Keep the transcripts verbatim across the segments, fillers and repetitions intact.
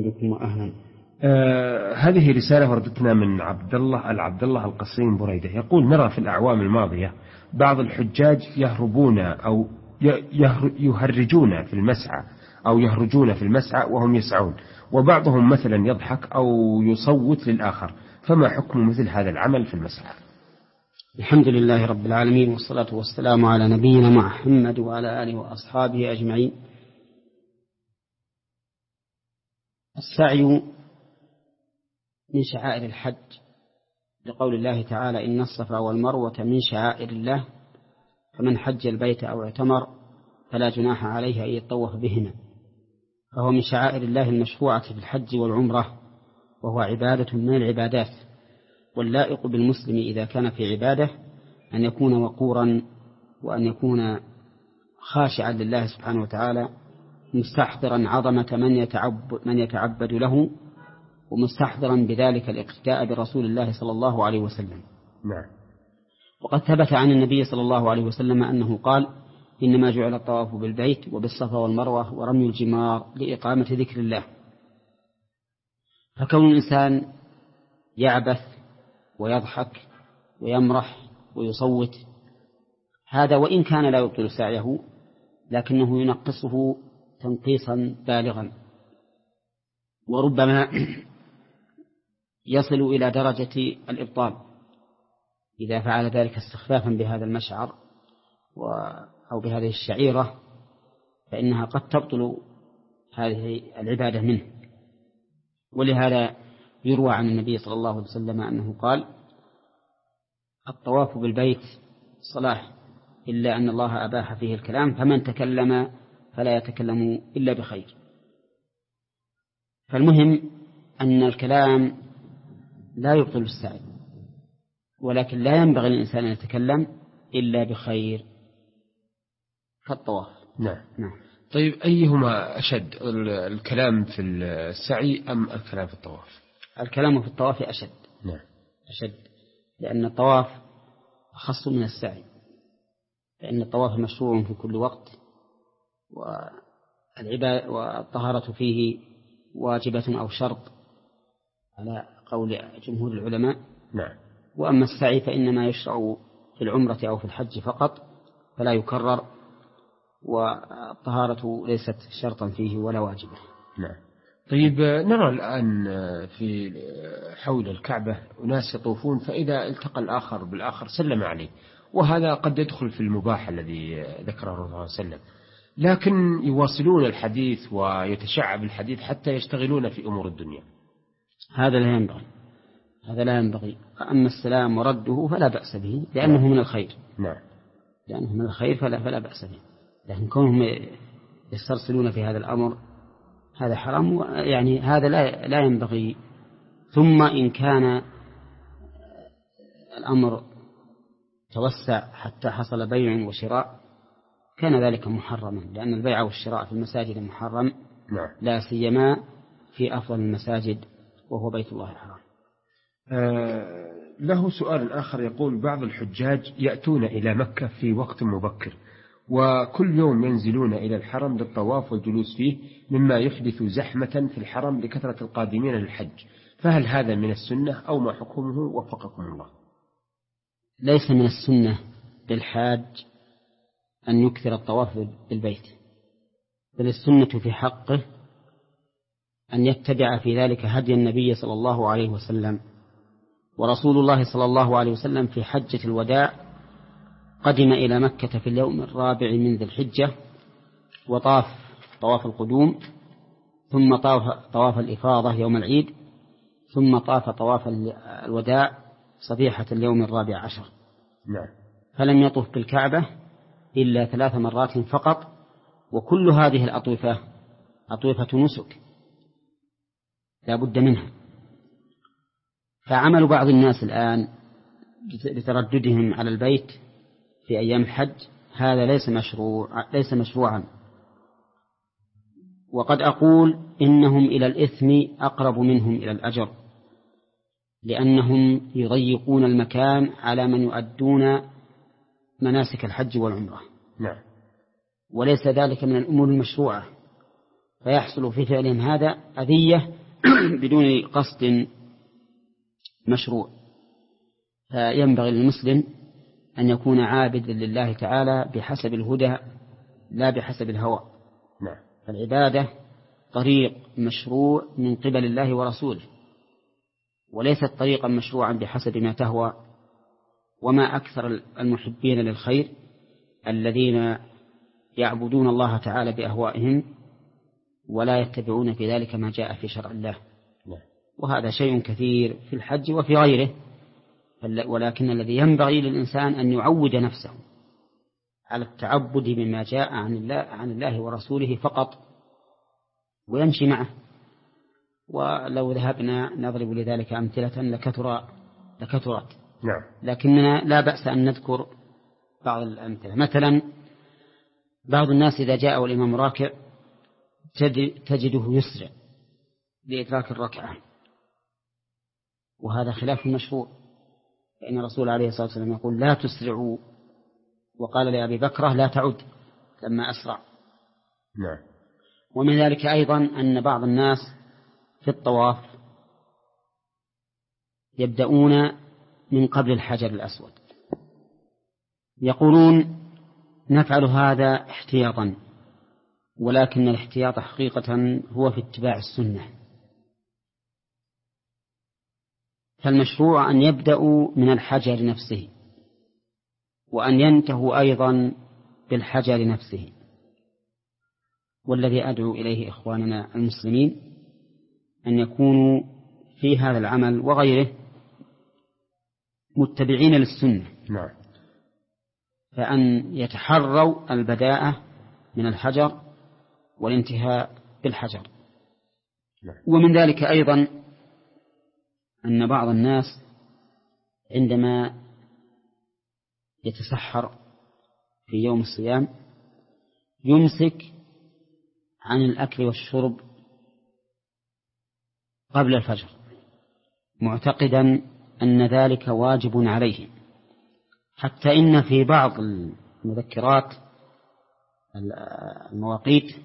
بكم وأهلا. آه هذه رسالة وردتنا من عبد الله العبد الله القصيم بريدة، يقول: نرى في الأعوام الماضية بعض الحجاج يهربون أو يهرجون في المسعى أو يهرجون في المسعى وهم يسعون، وبعضهم مثلا يضحك أو يصوت للآخر، فما حكم مثل هذا العمل في المسعى؟ الحمد لله رب العالمين، والصلاة والسلام على نبينا محمد وعلى آله وأصحابه أجمعين. السعي من شعائر الحج، لقول الله تعالى: إن الصفا والمروة من شعائر الله، فمن حج البيت أو اعتمر فلا جناح عليه أن يطوف بهما. فهو من شعائر الله المشروعة في الحج والعمرة، وهو عبادة من العبادات، واللائق بالمسلم إذا كان في عبادة أن يكون وقورا، وأن يكون خاشعا لله سبحانه وتعالى، مستحضرا عظمة من يتعبد, من يتعبد له، ومستحضرا بذلك الاقتداء برسول الله صلى الله عليه وسلم. نعم. وقد ثبت عن النبي صلى الله عليه وسلم أنه قال: إنما جعل الطواف بالبيت وبالصفا والمروة ورمي الجمار لإقامة ذكر الله. فكون الإنسان يعبث ويضحك ويمرح ويصوت، هذا وإن كان لا يبطل سعيه لكنه ينقصه تنقيصا بالغا، وربما يصل إلى درجة الإبطال إذا فعل ذلك استخفافا بهذا المشعر أو بهذه الشعيرة، فإنها قد تبطل هذه العبادة منه. ولهذا يروى عن النبي صلى الله عليه وسلم أنه قال: الطواف بالبيت صلاة، إلا أن الله أباح فيه الكلام، فمن تكلم فلا يتكلم إلا بخير. فالمهم أن الكلام لا يبطل السعي، ولكن لا ينبغي للإنسان أن يتكلم إلا بخير كالطواف. نعم. نعم. طيب، أيهما أشد، الكلام في السعي أم الكلام في الطواف؟ الكلام في الطواف أشد. نعم. أشد، لأن الطواف أخص من السعي، لأن الطواف مشروع في كل وقت، والعبادة والطهارة فيه واجبة أو شرط على قول جمهور العلماء. نعم. وأما السعي فإنما يشرع في العمرة أو في الحج فقط، فلا يكرر، والطهارة ليست شرطا فيه ولا واجبة. نعم. طيب، نرى الآن في حول الكعبة أناس يطوفون، فإذا التقى الآخر بالآخر سلم عليه، وهذا قد يدخل في المباح الذي ذكره الرسول صلى الله عليه وسلم، لكن يواصلون الحديث ويتشعب الحديث حتى يشتغلون في أمور الدنيا. هذا لا ينبغي، هذا لا ينبغي. أما السلام ورده فلا بأس به، لأنه نعم. من الخير. نعم. لأنه من الخير فلا, فلا بأس به، لكن كونهم يسترسلون في هذا الأمر هذا حرام، يعني هذا لا, لا ينبغي. ثم إن كان الأمر توسع حتى حصل بيع وشراء كان ذلك محرما، لأن البيع والشراء في المساجد محرم. نعم. لا سيما في أفضل المساجد وهو بيت الله الحرام. آه له سؤال آخر، يقول: بعض الحجاج يأتون إلى مكة في وقت مبكر، وكل يوم ينزلون إلى الحرم للطواف والجلوس فيه، مما يحدث زحمة في الحرم لكثرة القادمين للحج، فهل هذا من السنة أو ما حكمه؟ وفقكم الله. ليس من السنة للحاج أن يكثر الطواف بالبيت، بل السنة في حقه أن يتبع في ذلك هدي النبي صلى الله عليه وسلم. ورسول الله صلى الله عليه وسلم في حجة الوداع قدم إلى مكة في اليوم الرابع من ذي الحجة، وطاف طواف القدوم، ثم طاف طواف الإفاضة يوم العيد، ثم طاف طواف الوداع صبيحة اليوم الرابع عشر. نعم. فلم يطف بالكعبة إلا ثلاث مرات فقط، وكل هذه الأطوفة أطوفة نسك لا بد منها. فعمل بعض الناس الآن بترددهم على البيت في أيام الحج هذا ليس مشروع ليس مشروعا، وقد أقول إنهم إلى الإثم أقرب منهم إلى الأجر، لأنهم يضيقون المكان على من يؤدون مناسك الحج والعمرة. نعم. وليس ذلك من الأمور المشروعة، فيحصل في فعلهم هذا أذية بدون قصد مشروع. فينبغي للمسلم أن يكون عابدا لله تعالى بحسب الهدى لا بحسب الهوى. نعم. فالعبادة طريق مشروع من قبل الله ورسوله، وليست طريقا مشروعا بحسب ما تهوى. وما أكثر المحبين للخير الذين يعبدون الله تعالى بأهوائهم ولا يتبعون في ذلك ما جاء في شرع الله. وهذا شيء كثير في الحج وفي غيره. ولكن الذي ينبغي للإنسان أن يعود نفسه على التعبد بما جاء عن الله, عن الله ورسوله فقط، ويمشي معه. ولو ذهبنا نضرب لذلك أمثلة لكثر لكثرت. نعم. لكننا لا بأس أن نذكر بعض الأمثلة. مثلا بعض الناس إذا جاء والإمام راكع تجده يسرع لإدراك الركعة، وهذا خلاف المشروع، فإن الرسول عليه الصلاة والسلام يقول لا تسرعوا، وقال لأبي بكرة لا تعد لما أسرع. نعم. ومن ذلك أيضا أن بعض الناس في الطواف يبدأون من قبل الحجر الأسود، يقولون نفعل هذا احتياطا، ولكن الاحتياط حقيقة هو في اتباع السنة. فالمشروع أن يبدأوا من الحجر نفسه، وأن ينتهوا أيضا بالحجر نفسه. والذي أدعو إليه إخواننا المسلمين أن يكونوا في هذا العمل وغيره متبعين للسنة. نعم. فأن يتحروا البداءة من الحجر والانتهاء بالحجر. نعم. ومن ذلك أيضا أن بعض الناس عندما يتسحر في يوم الصيام يمسك عن الأكل والشرب قبل الفجر، معتقدا أن ذلك واجب عليه، حتى إن في بعض المذكرات المواقيت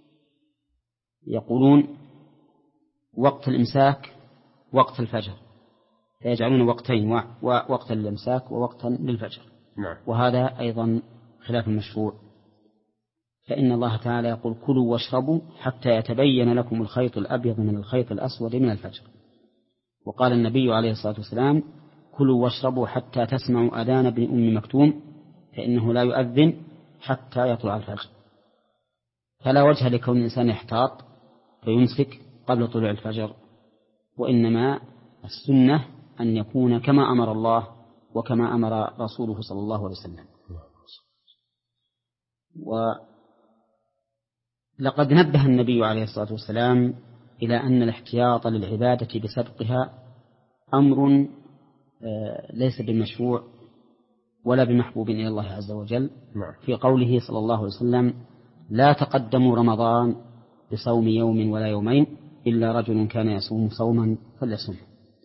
يقولون وقت الإمساك وقت الفجر، فيجعلون وقتين، وقتا للإمساك ووقتا للفجر. نعم. وهذا أيضا خلاف المشروع، فإن الله تعالى يقول كلوا واشربوا حتى يتبين لكم الخيط الأبيض من الخيط الأسود من الفجر. وقال النبي عليه الصلاة والسلام كلوا واشربوا حتى تسمعوا أذان ابن أم مكتوم فإنه لا يؤذن حتى يطلع الفجر. فلا وجه لكون الإنسان يحتاط فيمسك قبل طلوع الفجر، وإنما السنة أن يكون كما أمر الله وكما أمر رسوله صلى الله عليه وسلم. ولقد نبه النبي عليه الصلاة والسلام إلى أن الاحتياط للعبادة بسبقها أمر ليس بمشروع ولا بمحبوب إلى الله عز وجل. في قوله صلى الله عليه وسلم لا تقدموا رمضان بصوم يوم ولا يومين إلا رجل كان يصوم صوما فليصم.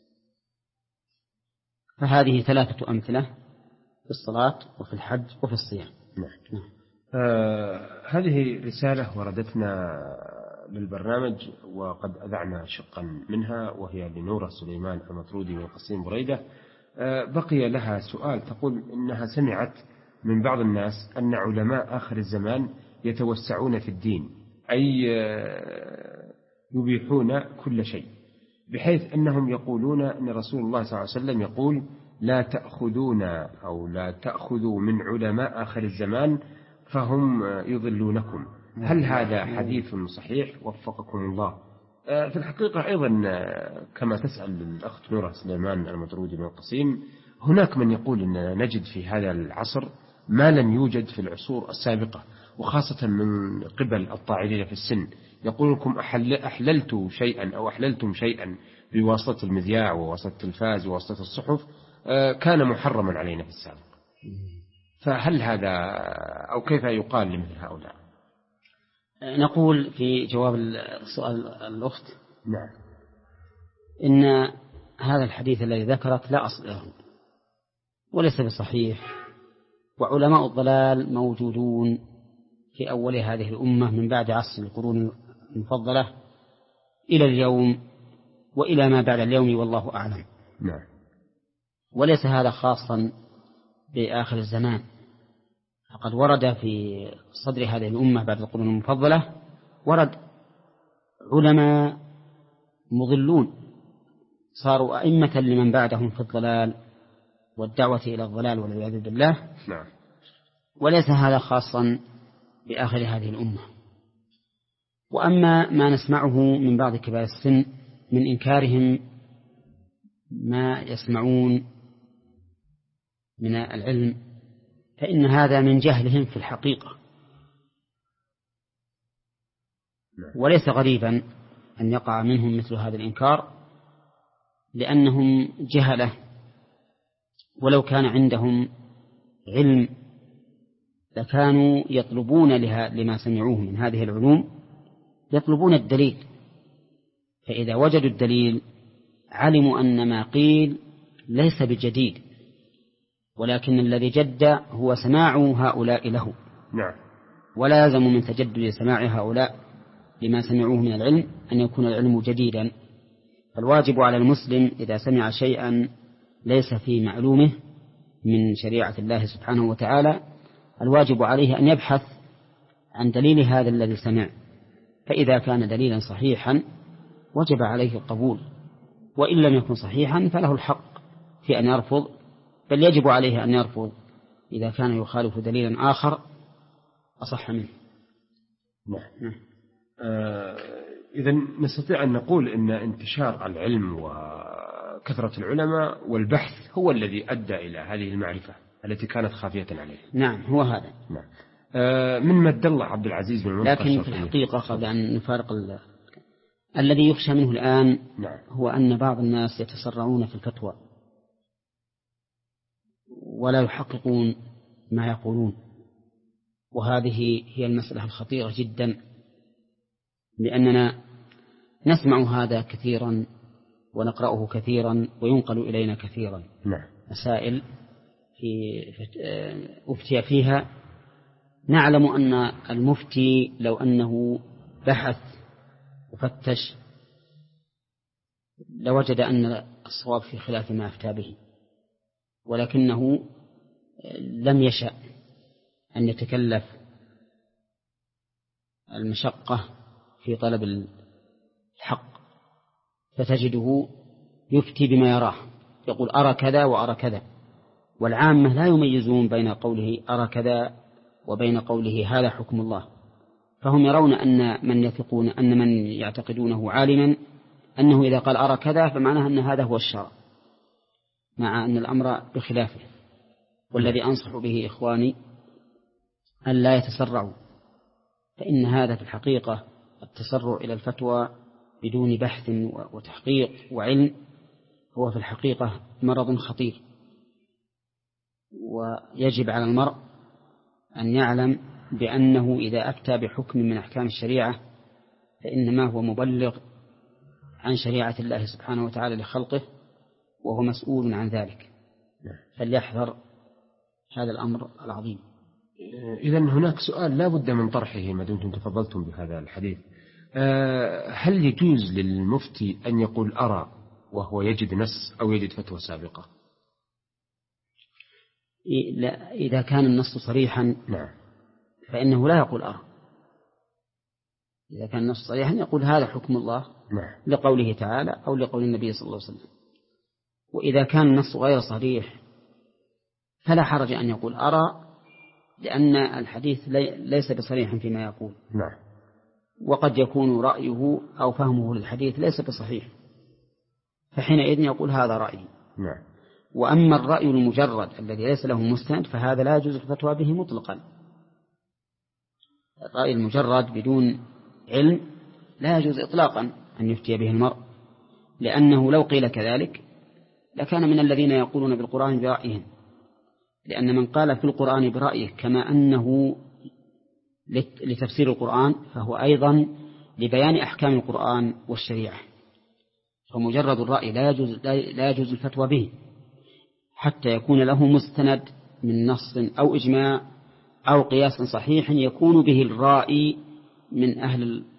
فهذه ثلاثة أمثلة في الصلاة وفي الحج وفي الصيام. نعم. آه هذه رسالة وردتنا للبرنامج وقد أذعنا شقا منها، وهي لنورة سليمان المطرودي والقصيم بريدة. آه بقي لها سؤال، تقول إنها سمعت من بعض الناس أن علماء آخر الزمان يتوسعون في الدين، أي آه يبيحون كل شيء، بحيث أنهم يقولون أن رسول الله صلى الله عليه وسلم يقول لا تأخذون أو لا تأخذوا من علماء آخر الزمان فهم يضلونكم. هل هذا حديث صحيح وفقكم الله؟ في الحقيقة أيضا كما تسأل الأخت نورة سليمان المطرودي من القصيم، هناك من يقول أن نجد في هذا العصر ما لم يوجد في العصور السابقة، وخاصة من قبل الطاعنين في السن، يقول لكم أحل أحللت شيئا أو أحللتم شيئا بواسطة المذياع وواسطة التلفاز وواسطة الصحف كان محرما علينا في السابق. فهل هذا أو كيف يقال لمثل هؤلاء؟ نقول في جواب السؤال الأخت نعم إن هذا الحديث الذي ذكرت لا أصل له وليس بصحيح، وعلماء الضلال موجودون في أول هذه الأمة من بعد عصر القرون المفضلة إلى اليوم وإلى ما بعد اليوم والله أعلم. نعم. وليس هذا خاصا بآخر الزمان، فقد ورد في صدر هذه الأمة بعد القرون المفضلة ورد علماء مضلون صاروا أئمة لمن بعدهم في الضلال والدعوة إلى الضلال والعياذ بالله. نعم. وليس هذا خاصا بآخر هذه الأمة. وأما ما نسمعه من بعض كبار السن من إنكارهم ما يسمعون من العلم فإن هذا من جهلهم في الحقيقة، وليس غريبا أن يقع منهم مثل هذا الإنكار، لأنهم جهلة، ولو كان عندهم علم لكانوا يطلبون لها لما سمعوه من هذه العلوم يطلبون الدليل، فإذا وجدوا الدليل علموا أن ما قيل ليس بجديد، ولكن الذي جد هو سماع هؤلاء له. نعم. ولا يلزم من تجدد سماع هؤلاء لما سمعوه من العلم أن يكون العلم جديدا. فالواجب على المسلم إذا سمع شيئا ليس في معلومه من شريعة الله سبحانه وتعالى الواجب عليه أن يبحث عن دليل هذا الذي سمع، فإذا كان دليلا صحيحا وجب عليه القبول، وإن لم يكن صحيحا فله الحق في أن يرفض، بل يجب عليه أن يرفض إذا كان يخالف دليلا آخر أصح منه. نعم. آه إذا نستطيع أن نقول أن انتشار العلم وكثرة العلماء والبحث هو الذي أدى إلى هذه المعرفة التي كانت خافية عليه. نعم هو هذا. نعم. آه من مد الله عبد العزيز بن لكن في الحقيقة قبل أن نفارق ال... الذي يخشى منه الآن نعم. هو أن بعض الناس يتسرعون في الفتوى ولا يحققون ما يقولون، وهذه هي المسألة الخطيرة جدا، لأننا نسمع هذا كثيرا ونقرأه كثيرا وينقل إلينا كثيرا. نعم. مسائل في أفتي فيها نعلم أن المفتي لو أنه بحث وفتش لوجد أن الصواب في خلاف ما أفتى به، ولكنه لم يشأ أن يتكلف المشقة في طلب الحق، فتجده يفتي بما يراه، يقول أرى كذا وأرى كذا، والعامة لا يميزون بين قوله أرى كذا وبين قوله هذا حكم الله، فهم يرون أن من يثقون أن من يعتقدونه عالما أنه إذا قال أرى كذا فمعناه أن هذا هو الشرع، مع أن الأمر بخلافه. والذي أنصح به إخواني أن لا يتسرعوا، فإن هذا في الحقيقة التسرع إلى الفتوى بدون بحث وتحقيق وعلم هو في الحقيقة مرض خطير، ويجب على المرء أن يعلم بأنه إذا أفتى بحكم من أحكام الشريعة فإنما هو مبلغ عن شريعة الله سبحانه وتعالى لخلقه، وهو مسؤول عن ذلك، فليحذر هذا الأمر العظيم. إذن هناك سؤال لا بد من طرحه ما دمتم تفضلتم بهذا الحديث، هل يجوز للمفتي أن يقول أرى وهو يجد نص أو يجد فتوى سابقة؟ لا، إذا كان النص صريحا نعم. فإنه لا يقول أرى. إذا كان النص صريحا يقول هذا حكم الله نعم. لقوله تعالى أو لقول النبي صلى الله عليه وسلم. وإذا كان النص غير صريح فلا حرج أن يقول أرى، لأن الحديث ليس بصريح فيما يقول. نعم. وقد يكون رأيه أو فهمه للحديث ليس بصحيح، فحينئذ يقول هذا رأيي. نعم. وأما الرأي المجرد الذي ليس له مستند فهذا لا يجوز الفتوى به مطلقا. الرأي المجرد بدون علم لا يجوز إطلاقا أن يفتي به المرء، لأنه لو قيل كذلك لكان من الذين يقولون بالقرآن برأيهم، لأن من قال في القرآن برأيه كما أنه لتفسير القرآن فهو أيضا لبيان أحكام القرآن والشريعة، فمجرد الرأي لا يجوز, لا يجوز الفتوى به حتى يكون له مستند من نص أو إجماع أو قياس صحيح يكون به الرائي من أهل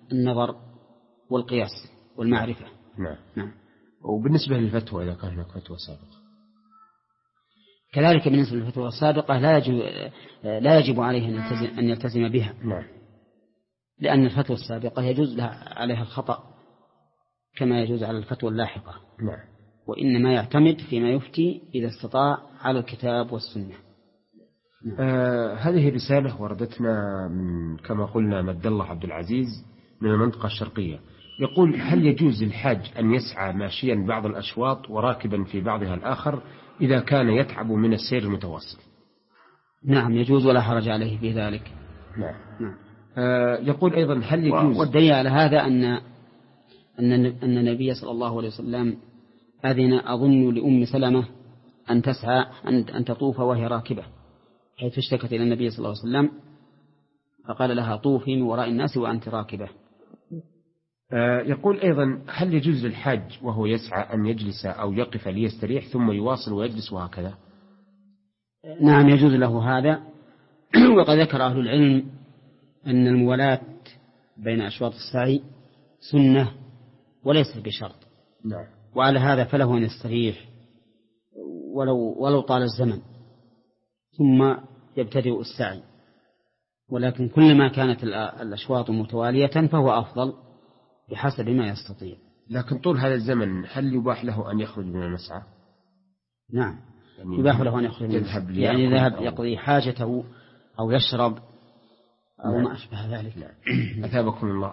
النظر والقياس والمعرفة. نعم. نعم. وبالنسبة للفتوى إذا كان هناك فتوى سابقة كذلك بالنسبة للفتوى السابقة لا يجب, لا يجب عليه أن يلتزم, أن يلتزم بها. نعم. لأن الفتوى السابقة يجوز لها عليها الخطأ كما يجوز على الفتوى اللاحقة. نعم. وإنما يعتمد فيما يفتي إذا استطاع على الكتاب والسنة. نعم. آه هذه رسالة وردتنا من كما قلنا مد الله عبد العزيز من المنطقة الشرقية، يقول: هل يجوز للحاج أن يسعى ماشيا بعض الأشواط وراكبا في بعضها الآخر إذا كان يتعب من السير المتواصل؟ نعم يجوز ولا حرج عليه في ذلك. نعم. نعم. آه يقول أيضا: هل يجوز، والدليل على هذا أن أن أن النبي صلى الله عليه وسلم أذن أظن لأم سلمة أن تسعى أن أن تطوف وهي راكبة، حيث اشتكت إلى النبي صلى الله عليه وسلم فقال لها: طوفي من وراء الناس وأنت راكبة. آه يقول أيضا: هل يجوز للحاج وهو يسعى أن يجلس أو يقف ليستريح ثم يواصل ويجلس وهكذا؟ نعم يجوز له هذا. وقد ذكر أهل العلم أن الموالاة بين أشواط السعي سنة وليس بشرط. نعم. وعلى هذا فله أن يستريح ولو, ولو طال الزمن ثم يبتدئ السعي، ولكن كلما كانت الأشواط متوالية فهو أفضل بحسب ما يستطيع. لكن طول هذا الزمن هل يباح له أن يخرج من المسعى؟ نعم يعني يباح له أن يخرج يذهب يعني ذهب يقضي حاجته أو يشرب أو نعم. ما أشبه ذلك. أثابكم الله.